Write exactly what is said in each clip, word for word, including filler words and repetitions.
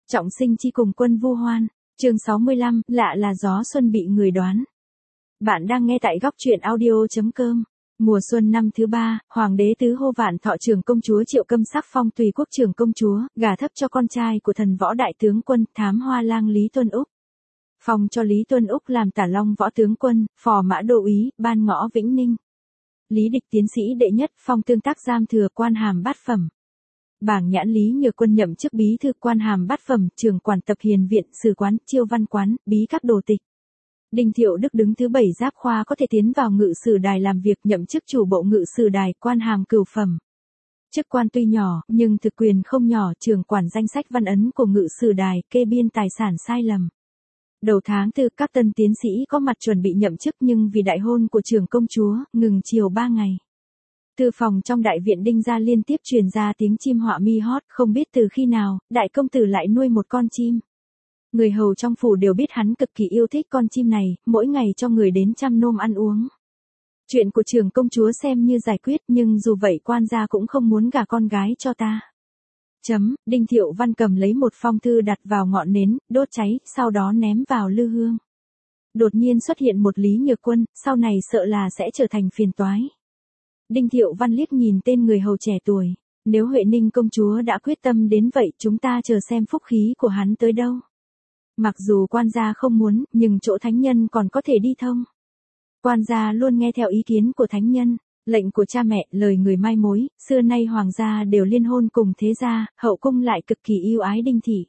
Trọng sinh chi cùng quân vu hoan, chương sáu mươi lăm, lạ là gió xuân bị người đoán. Bạn đang nghe tại góc truyện audio.com. Mùa xuân năm thứ ba, Hoàng đế Tứ Hô Vạn Thọ trưởng công chúa Triệu Câm sắc phong tùy quốc trưởng công chúa, gả thấp cho con trai của thần võ đại tướng quân Thám Hoa Lang Lý Tuân Úc. Phong cho Lý Tuân Úc làm Tả Long võ tướng quân, phò mã đô úy, ban ngõ Vĩnh Ninh. Lý Địch tiến sĩ đệ nhất, phong tương tác giam thừa, quan hàm bát phẩm. Bảng Nhãn Lý Nhược Quân nhậm chức bí thư, quan hàm bát phẩm, trưởng quản tập hiền viện, sử quán, chiêu văn quán, bí các đồ tịch. Đinh Thiệu Đức đứng thứ bảy giáp khoa có thể tiến vào ngự sử đài làm việc, nhậm chức chủ bộ ngự sử đài, quan hàm cửu phẩm. Chức quan tuy nhỏ, nhưng thực quyền không nhỏ, trưởng quản danh sách văn ấn của ngự sử đài, kê biên tài sản sai lầm. Đầu tháng tư, các tân tiến sĩ có mặt chuẩn bị nhậm chức nhưng vì đại hôn của trưởng công chúa, ngừng chiều ba ngày. Thư phòng trong đại viện Đinh gia liên tiếp truyền ra tiếng chim họa mi hót, không biết từ khi nào, đại công tử lại nuôi một con chim. Người hầu trong phủ đều biết hắn cực kỳ yêu thích con chim này, mỗi ngày cho người đến chăm nom ăn uống. Chuyện của trưởng công chúa xem như giải quyết, nhưng dù vậy quan gia cũng không muốn gả con gái cho ta. Chấm, Đinh Thiệu Văn cầm lấy một phong thư đặt vào ngọn nến, đốt cháy, sau đó ném vào lư hương. Đột nhiên xuất hiện một Lý Nhược Quân, sau này sợ là sẽ trở thành phiền toái. Đinh Thiệu Văn liếc nhìn tên người hầu trẻ tuổi, nếu Huệ Ninh công chúa đã quyết tâm đến vậy, chúng ta chờ xem phúc khí của hắn tới đâu. Mặc dù quan gia không muốn, nhưng chỗ thánh nhân còn có thể đi thông. Quan gia luôn nghe theo ý kiến của thánh nhân, lệnh của cha mẹ, lời người mai mối, xưa nay hoàng gia đều liên hôn cùng thế gia, hậu cung lại cực kỳ yêu ái Đinh thị.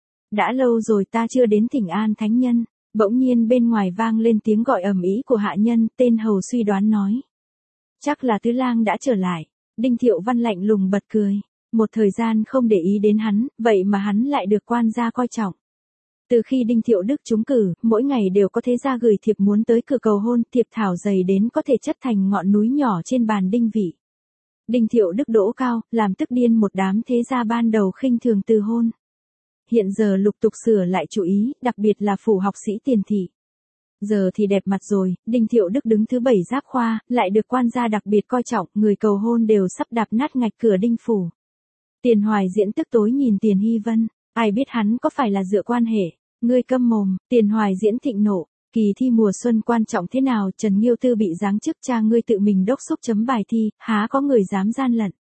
Đã lâu rồi ta chưa đến thỉnh an thánh nhân, bỗng nhiên bên ngoài vang lên tiếng gọi ầm ĩ của hạ nhân, tên hầu suy đoán nói. Chắc là Tứ Lang đã trở lại. Đinh Thiệu Văn lạnh lùng bật cười. Một thời gian không để ý đến hắn, vậy mà hắn lại được quan gia coi trọng. Từ khi Đinh Thiệu Đức trúng cử, mỗi ngày đều có thế gia gửi thiệp muốn tới cửa cầu hôn, thiệp thảo dày đến có thể chất thành ngọn núi nhỏ trên bàn Đinh vị. Đinh Thiệu Đức đỗ cao, làm tức điên một đám thế gia ban đầu khinh thường từ hôn. Hiện giờ lục tục sửa lại chủ ý, đặc biệt là phủ học sĩ Tiền thị. Giờ thì đẹp mặt rồi, Đinh Thiệu Đức đứng thứ bảy giáp khoa, lại được quan gia đặc biệt coi trọng, người cầu hôn đều sắp đạp nát ngạch cửa Đinh phủ. Tiền Hoài Diễn tức tối nhìn Tiền Hy Vân, ai biết hắn có phải là dựa quan hệ, ngươi câm mồm. Tiền Hoài Diễn thịnh nộ, kỳ thi mùa xuân quan trọng thế nào, Trần Nghiêu Tư bị giáng chức, cha ngươi tự mình đốc xúc chấm bài thi, há có người dám gian lận.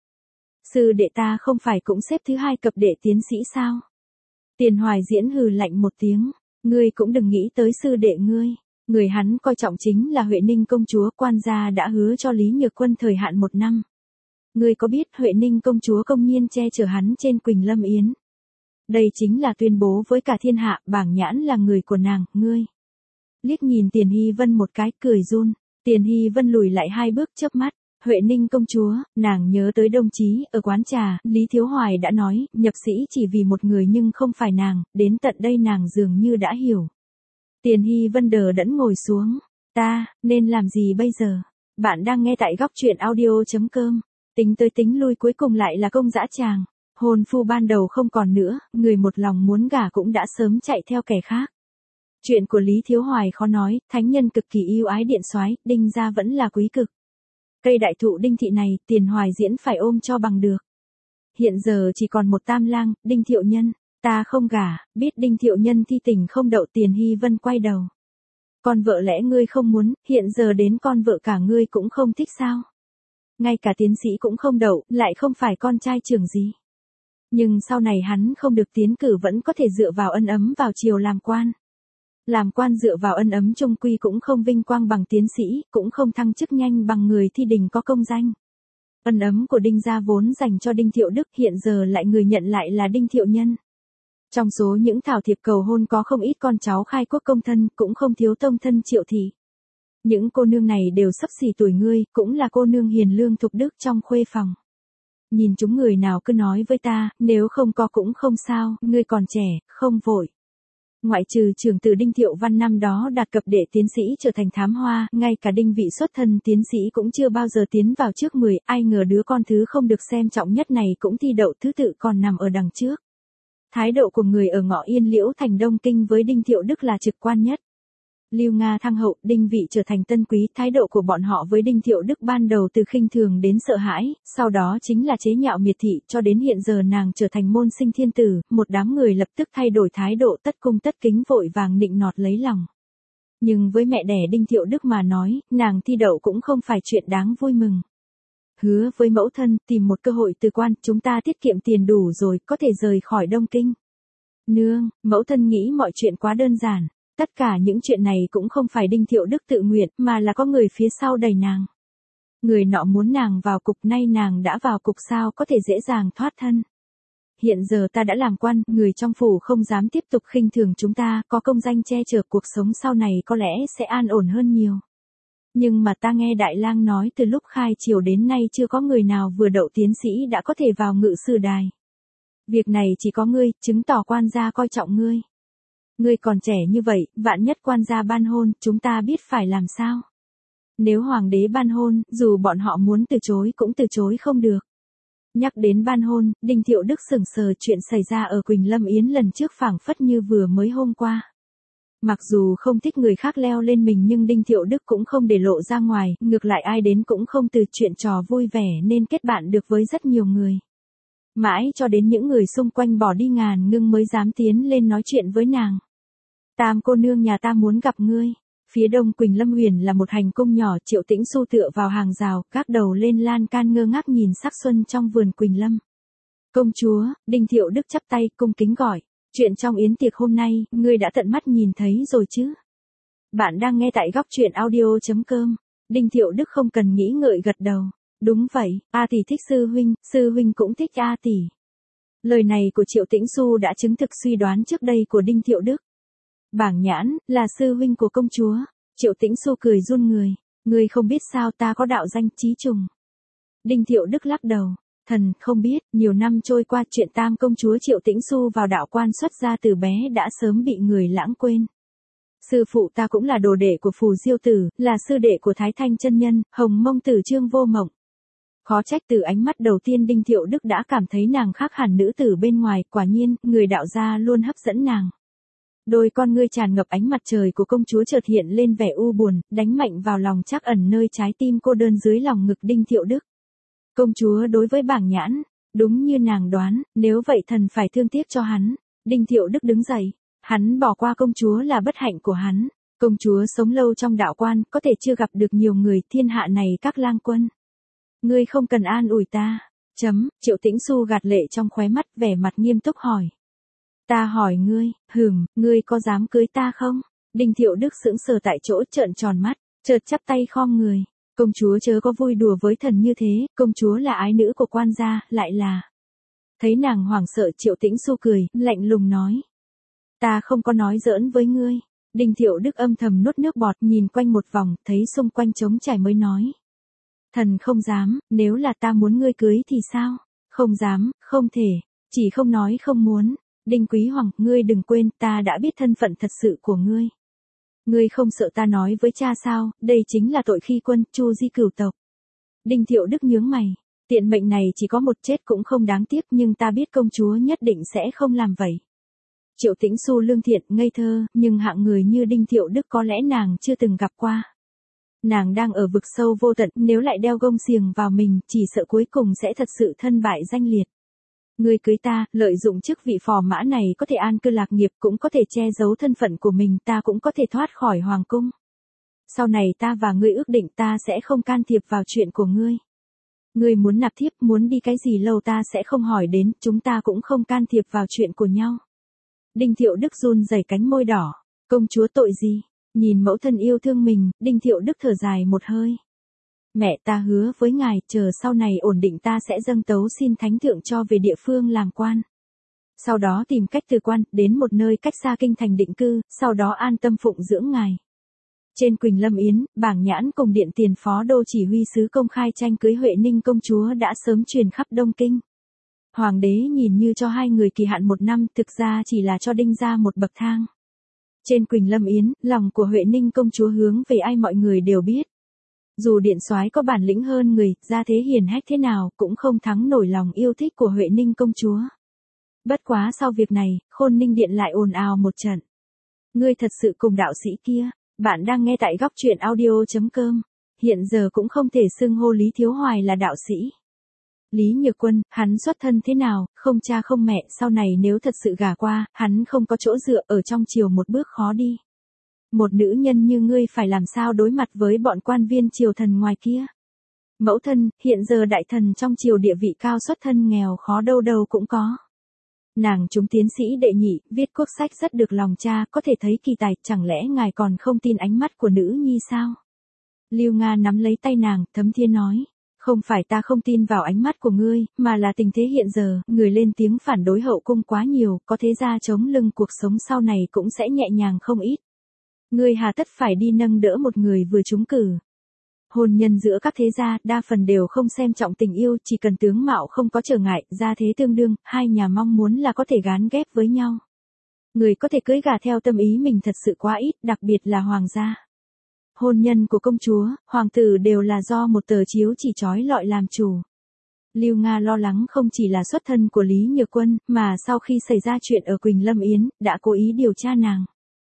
Sư đệ ta không phải cũng xếp thứ hai cập đệ tiến sĩ sao? Tiền Hoài Diễn hừ lạnh một tiếng, ngươi cũng đừng nghĩ tới sư đệ ngươi. Người hắn coi trọng chính là Huệ Ninh công chúa, quan gia đã hứa cho Lý Nhược Quân thời hạn một năm. Ngươi có biết Huệ Ninh công chúa công nhiên che chở hắn trên Quỳnh Lâm Yến? Đây chính là tuyên bố với cả thiên hạ, Bảng Nhãn là người của nàng, ngươi. Liếc nhìn Tiền Hy Vân một cái, cười run. Tiền Hy Vân lùi lại hai bước, chớp mắt. Huệ Ninh công chúa, nàng nhớ tới đồng chí, ở quán trà, Lý Thiếu Hoài đã nói, nhập sĩ chỉ vì một người nhưng không phải nàng, đến tận đây nàng dường như đã hiểu. Tiền Hy Vân đờ đẫn ngồi xuống. Ta, nên làm gì bây giờ? Bạn đang nghe tại góc truyện audio.com. Tính tới tính lui cuối cùng lại là công dã tràng. Hôn phu ban đầu không còn nữa, người một lòng muốn gả cũng đã sớm chạy theo kẻ khác. Chuyện của Lý Thiếu Hoài khó nói, thánh nhân cực kỳ yêu ái điện soái, Đinh gia vẫn là quý cực. Cây đại thụ Đinh thị này, Tiền Hoài Diễn phải ôm cho bằng được. Hiện giờ chỉ còn một tam lang, Đinh Thiệu Nhân. Ta không gả, biết Đinh Thiệu Nhân thi tình không đậu. Tiền Hy Vân quay đầu. Con vợ lẽ ngươi không muốn, hiện giờ đến con vợ cả ngươi cũng không thích sao? Ngay cả tiến sĩ cũng không đậu, lại không phải con trai trưởng gì. Nhưng sau này hắn không được tiến cử vẫn có thể dựa vào ân ấm vào triều làm quan. Làm quan dựa vào ân ấm chung quy cũng không vinh quang bằng tiến sĩ, cũng không thăng chức nhanh bằng người thi đình có công danh. Ân ấm của Đinh gia vốn dành cho Đinh Thiệu Đức, hiện giờ lại người nhận lại là Đinh Thiệu Nhân. Trong số những thảo thiệp cầu hôn có không ít con cháu khai quốc công thân, cũng không thiếu tông thân Triệu thị. Những cô nương này đều sắp xỉ tuổi ngươi, cũng là cô nương hiền lương thục đức trong khuê phòng. Nhìn chúng người nào cứ nói với ta, nếu không có cũng không sao, ngươi còn trẻ, không vội. Ngoại trừ trưởng tử Đinh Thiệu Văn năm đó đạt cập đệ tiến sĩ trở thành thám hoa, ngay cả Đinh vị xuất thân tiến sĩ cũng chưa bao giờ tiến vào trước mười, ai ngờ đứa con thứ không được xem trọng nhất này cũng thi đậu, thứ tự còn nằm ở đằng trước. Thái độ của người ở ngõ Yên Liễu thành Đông Kinh với Đinh Thiệu Đức là trực quan nhất. Lưu Nga thăng hậu, Đinh Vị trở thành tân quý, thái độ của bọn họ với Đinh Thiệu Đức ban đầu từ khinh thường đến sợ hãi, sau đó chính là chế nhạo miệt thị, cho đến hiện giờ nàng trở thành môn sinh thiên tử, một đám người lập tức thay đổi thái độ tất cung tất kính vội vàng nịnh nọt lấy lòng. Nhưng với mẹ đẻ Đinh Thiệu Đức mà nói, nàng thi đậu cũng không phải chuyện đáng vui mừng. Hứa với mẫu thân, tìm một cơ hội từ quan, chúng ta tiết kiệm tiền đủ rồi, có thể rời khỏi Đông Kinh. Nương, mẫu thân nghĩ mọi chuyện quá đơn giản. Tất cả những chuyện này cũng không phải Đinh Thiệu Đức tự nguyện, mà là có người phía sau đẩy nàng. Người nọ muốn nàng vào cục, nay nàng đã vào cục sao có thể dễ dàng thoát thân. Hiện giờ ta đã làm quan, người trong phủ không dám tiếp tục khinh thường chúng ta, có công danh che chở, cuộc sống sau này có lẽ sẽ an ổn hơn nhiều. Nhưng mà ta nghe Đại Lang nói từ lúc khai triều đến nay chưa có người nào vừa đậu tiến sĩ đã có thể vào ngự sử đài. Việc này chỉ có ngươi, chứng tỏ quan gia coi trọng ngươi. Ngươi còn trẻ như vậy, vạn nhất quan gia ban hôn, chúng ta biết phải làm sao? Nếu hoàng đế ban hôn, dù bọn họ muốn từ chối cũng từ chối không được. Nhắc đến ban hôn, Đinh Thiệu Đức sững sờ, chuyện xảy ra ở Quỳnh Lâm Yến lần trước phảng phất như vừa mới hôm qua. Mặc dù không thích người khác leo lên mình nhưng Đinh Thiệu Đức cũng không để lộ ra ngoài, ngược lại ai đến cũng không từ, chuyện trò vui vẻ nên kết bạn được với rất nhiều người. Mãi cho đến những người xung quanh bỏ đi ngàn ngưng mới dám tiến lên nói chuyện với nàng. Tam cô nương nhà ta muốn gặp ngươi. Phía đông Quỳnh Lâm Huyền là một hành cung nhỏ, Triệu Tĩnh Xu tựa vào hàng rào, các đầu lên lan can ngơ ngác nhìn sắc xuân trong vườn Quỳnh Lâm. Công chúa, Đinh Thiệu Đức chắp tay cung kính gọi. Chuyện trong yến tiệc hôm nay, ngươi đã tận mắt nhìn thấy rồi chứ? Bạn đang nghe tại góc truyện audio chấm com. Đinh Thiệu Đức không cần nghĩ ngợi gật đầu. Đúng vậy, A tỷ thích sư huynh, sư huynh cũng thích A tỷ. Lời này của Triệu Tĩnh Xu đã chứng thực suy đoán trước đây của Đinh Thiệu Đức. Bảng Nhãn, là sư huynh của công chúa. Triệu Tĩnh Xu cười run người. Ngươi không biết sao ta có đạo danh Chí Trùng. Đinh Thiệu Đức lắc đầu. Thần không biết, nhiều năm trôi qua chuyện tam công chúa Triệu Tĩnh Xu vào đạo quan xuất gia từ bé đã sớm bị người lãng quên. Sư phụ ta cũng là đồ đệ của Phù Diêu Tử, là sư đệ của Thái Thanh chân nhân, Hồng Mông Tử Trương Vô Mộng. Khó trách từ ánh mắt đầu tiên Đinh Thiệu Đức đã cảm thấy nàng khác hẳn nữ tử bên ngoài, quả nhiên, người đạo gia luôn hấp dẫn nàng. Đôi con ngươi tràn ngập ánh mặt trời của công chúa chợt hiện lên vẻ u buồn, đánh mạnh vào lòng trắc ẩn nơi trái tim cô đơn dưới lòng ngực Đinh Thiệu Đức. Công chúa đối với Bảng Nhãn, đúng như nàng đoán, nếu vậy thần phải thương tiếc cho hắn. Đinh Thiệu Đức đứng dậy, hắn bỏ qua công chúa là bất hạnh của hắn. Công chúa sống lâu trong đạo quan, có thể chưa gặp được nhiều người, thiên hạ này các lang quân. Ngươi không cần an ủi ta. Chấm, Triệu Tĩnh Xu gạt lệ trong khóe mắt, vẻ mặt nghiêm túc hỏi. Ta hỏi ngươi, hừm, ngươi có dám cưới ta không? Đinh Thiệu Đức sững sờ tại chỗ trợn tròn mắt, chợt chắp tay khom người. Công chúa chớ có vui đùa với thần như thế, công chúa là ái nữ của quan gia, lại là. Thấy nàng hoảng sợ, Triệu Tĩnh Xu cười, lạnh lùng nói. Ta không có nói giỡn với ngươi. Đinh Thiệu Đức âm thầm nuốt nước bọt, nhìn quanh một vòng, thấy xung quanh trống trải mới nói. Thần không dám, nếu là ta muốn ngươi cưới thì sao? Không dám, không thể, chỉ không nói không muốn. Đinh Quý Hoàng, ngươi đừng quên, ta đã biết thân phận thật sự của ngươi. Ngươi không sợ ta nói với cha sao, đây chính là tội khi quân, chu di cửu tộc. Đinh Thiệu Đức nhướng mày, tiện mệnh này chỉ có một chết cũng không đáng tiếc, nhưng ta biết công chúa nhất định sẽ không làm vậy. Triệu Tĩnh Xu lương thiện, ngây thơ, nhưng hạng người như Đinh Thiệu Đức có lẽ nàng chưa từng gặp qua. Nàng đang ở vực sâu vô tận, nếu lại đeo gông xiềng vào mình, chỉ sợ cuối cùng sẽ thật sự thân bại danh liệt. Ngươi cưới ta, lợi dụng chức vị phò mã này có thể an cư lạc nghiệp, cũng có thể che giấu thân phận của mình, ta cũng có thể thoát khỏi hoàng cung. Sau này ta và ngươi ước định ta sẽ không can thiệp vào chuyện của ngươi. Ngươi muốn nạp thiếp, muốn đi cái gì lâu ta sẽ không hỏi đến, chúng ta cũng không can thiệp vào chuyện của nhau. Đinh Thiệu Đức run rẩy cánh môi đỏ, công chúa tội gì? Nhìn mẫu thân yêu thương mình, Đinh Thiệu Đức thở dài một hơi. Mẹ ta hứa với ngài, chờ sau này ổn định ta sẽ dâng tấu xin thánh thượng cho về địa phương làm quan. Sau đó tìm cách từ quan, đến một nơi cách xa kinh thành định cư, sau đó an tâm phụng dưỡng ngài. Trên Quỳnh Lâm Yến, Bảng Nhãn cùng điện tiền phó đô chỉ huy sứ công khai tranh cưới Huệ Ninh công chúa đã sớm truyền khắp Đông Kinh. Hoàng đế nhìn như cho hai người kỳ hạn một năm, thực ra chỉ là cho Đinh ra một bậc thang. Trên Quỳnh Lâm Yến, lòng của Huệ Ninh công chúa hướng về ai mọi người đều biết. Dù điện soái có bản lĩnh hơn người, gia thế hiền hách thế nào, cũng không thắng nổi lòng yêu thích của Huệ Ninh công chúa. Bất quá sau việc này, Khôn Ninh điện lại ồn ào một trận. Ngươi thật sự cùng đạo sĩ kia, Bạn đang nghe tại góc truyện audio chấm com. Hiện giờ cũng không thể xưng hô Lý Thiếu Hoài là đạo sĩ. Lý Nhược Quân, hắn xuất thân thế nào, không cha không mẹ, sau này nếu thật sự gả qua, hắn không có chỗ dựa, ở trong triều một bước khó đi. Một nữ nhân như ngươi phải làm sao đối mặt với bọn quan viên triều thần ngoài kia. Mẫu thân, hiện giờ đại thần trong triều địa vị cao, xuất thân nghèo khó đâu đâu cũng có. Nàng trúng tiến sĩ đệ nhị, viết quốc sách rất được lòng cha, có thể thấy kỳ tài, chẳng lẽ ngài còn không tin ánh mắt của nữ nhi sao? Lưu Nga nắm lấy tay nàng, thấm thiên nói, không phải ta không tin vào ánh mắt của ngươi, mà là tình thế hiện giờ, người lên tiếng phản đối hậu cung quá nhiều, có thế ra chống lưng cuộc sống sau này cũng sẽ nhẹ nhàng không ít. Ngươi hà tất phải đi nâng đỡ một người vừa trúng cử. Hôn nhân giữa các thế gia, đa phần đều không xem trọng tình yêu, chỉ cần tướng mạo không có trở ngại, gia thế tương đương, hai nhà mong muốn là có thể gán ghép với nhau. Người có thể cưới gả theo tâm ý mình thật sự quá ít, đặc biệt là hoàng gia. Hôn nhân của công chúa, hoàng tử đều là do một tờ chiếu chỉ trói lọi làm chủ. Lưu Nga lo lắng không chỉ là xuất thân của Lý Nhược Quân, mà sau khi xảy ra chuyện ở Quỳnh Lâm Yến, đã cố ý điều tra nàng.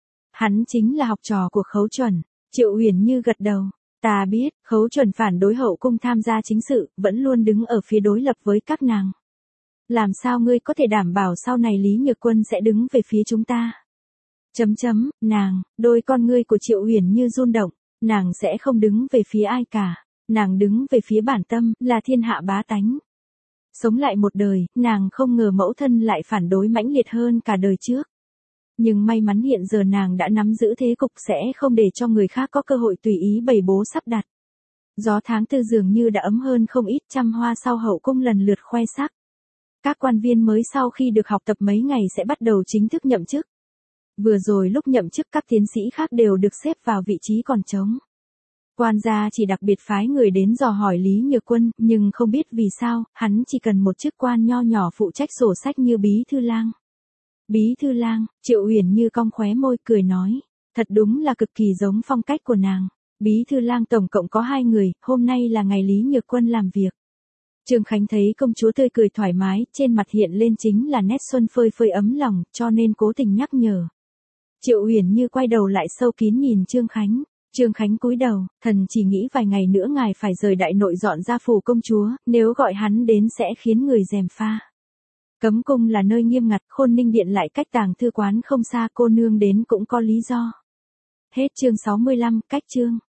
Hắn chính là học trò của Khấu Chuẩn. Triệu Uyển Như gật đầu. Ta biết, Khấu Chuẩn phản đối hậu cung tham gia chính sự, vẫn luôn đứng ở phía đối lập với các nàng. Làm sao ngươi có thể đảm bảo sau này Lý Nhược Quân sẽ đứng về phía chúng ta? Chấm chấm, nàng, đôi con ngươi của Triệu Uyển Như run động, nàng sẽ không đứng về phía ai cả, nàng đứng về phía bản tâm, là thiên hạ bá tánh. Sống lại một đời, nàng không ngờ mẫu thân lại phản đối mãnh liệt hơn cả đời trước. Nhưng may mắn hiện giờ nàng đã nắm giữ thế cục, sẽ không để cho người khác có cơ hội tùy ý bày bố sắp đặt. Gió tháng tư dường như đã ấm hơn không ít, trăm hoa sau hậu cung lần lượt khoe sắc. Các quan viên mới sau khi được học tập mấy ngày sẽ bắt đầu chính thức nhậm chức. Vừa rồi lúc nhậm chức các tiến sĩ khác đều được xếp vào vị trí còn trống. Quan gia chỉ đặc biệt phái người đến dò hỏi Lý Nhược Quân, nhưng không biết vì sao, hắn chỉ cần một chức quan nho nhỏ phụ trách sổ sách như bí thư lang. Bí thư lang, Triệu Uyển Như cong khóe môi cười nói, thật đúng là cực kỳ giống phong cách của nàng. Bí thư lang tổng cộng có hai người, hôm nay là ngày Lý Nhược Quân làm việc. Trương Khánh thấy công chúa tươi cười thoải mái, trên mặt hiện lên chính là nét xuân phơi phơi ấm lòng, cho nên cố tình nhắc nhở. Triệu Uyển Như quay đầu lại sâu kín nhìn Trương Khánh. Trương Khánh cúi đầu, thần chỉ nghĩ vài ngày nữa ngài phải rời đại nội dọn ra phủ công chúa, nếu gọi hắn đến sẽ khiến người gièm pha. Cấm cung là nơi nghiêm ngặt, Khôn Ninh Điện lại cách Tàng Thư Quán không xa, cô nương đến cũng có lý do. Hết chương sáu mươi lăm, cách chương.